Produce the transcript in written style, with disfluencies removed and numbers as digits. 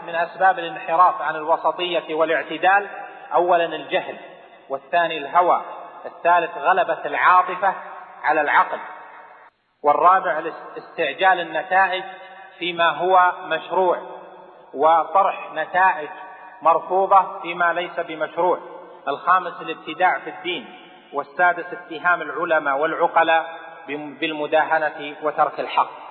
من أسباب الانحراف عن الوسطية والاعتدال: أولا الجهل، والثاني الهوى، الثالث غلبة العاطفة على العقل، والرابع استعجال النتائج فيما هو مشروع، وطرح نتائج مرفوضة فيما ليس بمشروع، الخامس الابتداع في الدين، والسادس اتهام العلماء والعقلاء بالمداهنة وترك الحق.